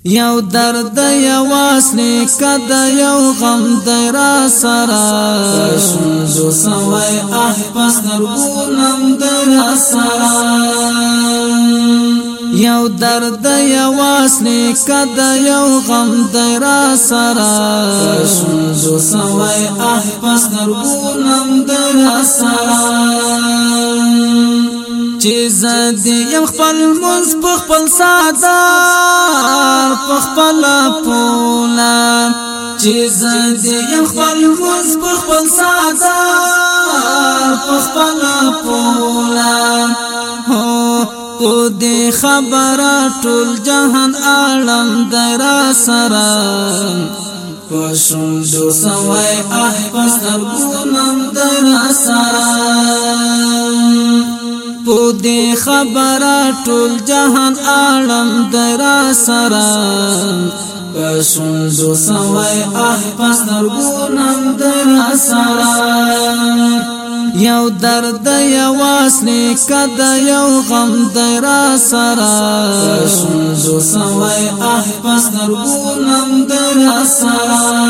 یو درد یو واسلی کد یو غم دی را سرا شوندو سوی پس درگونم دی را سرا یو درد یو واسلی کد یو غم دی را سرا شوندو سوی پس درگونم دی را سرا چیز دیم خپل منز پخپل سادار پخپل پولا چیز دیم خپل منز پخپل سادار پخپل پولا او دی خبر ټول جهان عالم در سره پښوندو سوی پس درګونم در سره پودی خبر ټول جهان عالم در سرا پښوندو سوی پس درګونم در سرا یو درد یو واسلی کد یو غم در سرا پښوندو سوی پس درګونم در سرا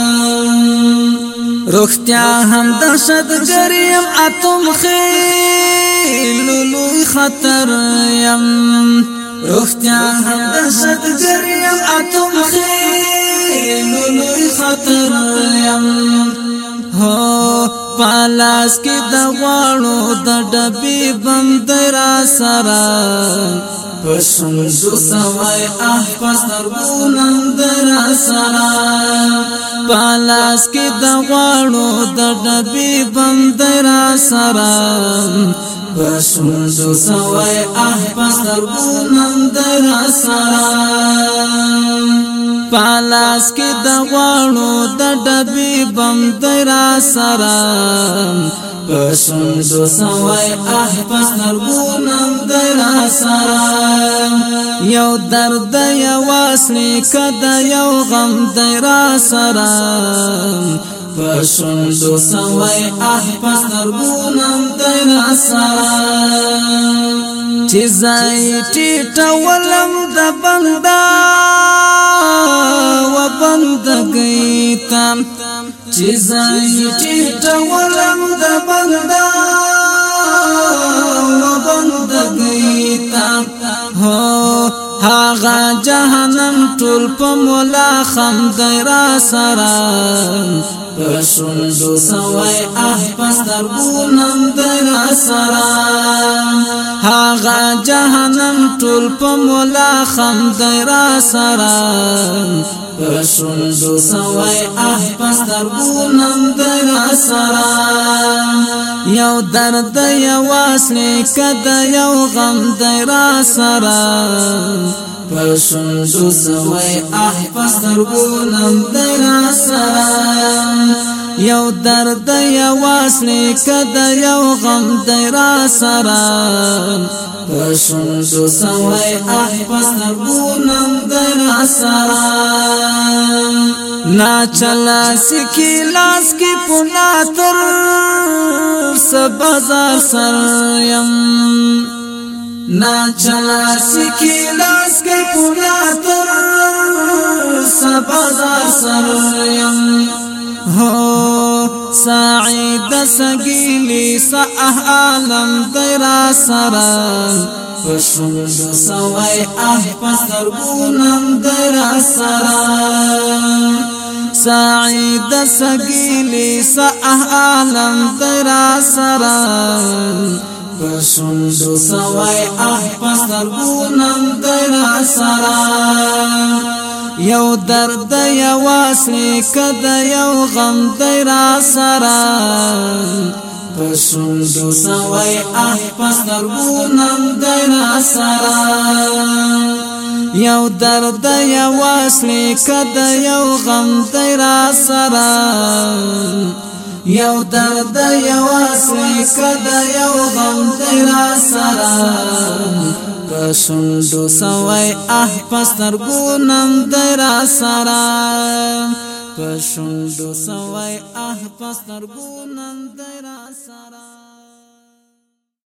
روختیا هم دهشت گریم اتم خیلوی خطر یم روختیا هم دهشت گریم اتم خیلوی خطر یم پالاس کی دغوانو د ډبی بند را سرا پښوندو سوی پس درګونم در سرا پالاس کی دغوانو د ډبی بند را سرا پښوندو سوی پس درګونم در سرا پالاس کی دغوانو د ډبی بند را سرا پښوندو سوی پس درګونم در سرا یو درد یو واسلی کد یو غم در سرا پښوندو سوی پس درګونم در سرا چې ځای ټیټولم د بندا و بندګۍ تم چې ځای ټیټولم د بندا و بندګۍ تم هاغه جهنم ټول په مولا خم دی را سرا پښوندو سوی پس درګونم در سرا هاغه جهنم ټول په مولا خم دی را سرا پښوندو سوی پس درګونم در سرا یو درد یو واسلی کد یو غم در سرا پښوندو سوی پس درګونم در سرا یو درد یو واسلی کد یو غم در سرا پښوندو سوی پس درګونم در سرا نا چلا سکی لاس کی پناتر سبازار سریم نا چلا سکی لاس کی پناتر سبازار سریم سعید سگیلی عالم در سرا پښوندو سوی پس درګونم در سرا سعید سگیلی عالم در سرا پښوندو سوی پس درګونم در سرا یو درد یو واسلی کد یو غم در سرا پښوندو سوی پس درګونم در سرا یو درد یو واسلی کد یو غم در سرا یو درد یو واسلی کد یو غم در سرا پښوندو سوی پس درګونم در سرا پښوندو سوی پس درګونم در سرا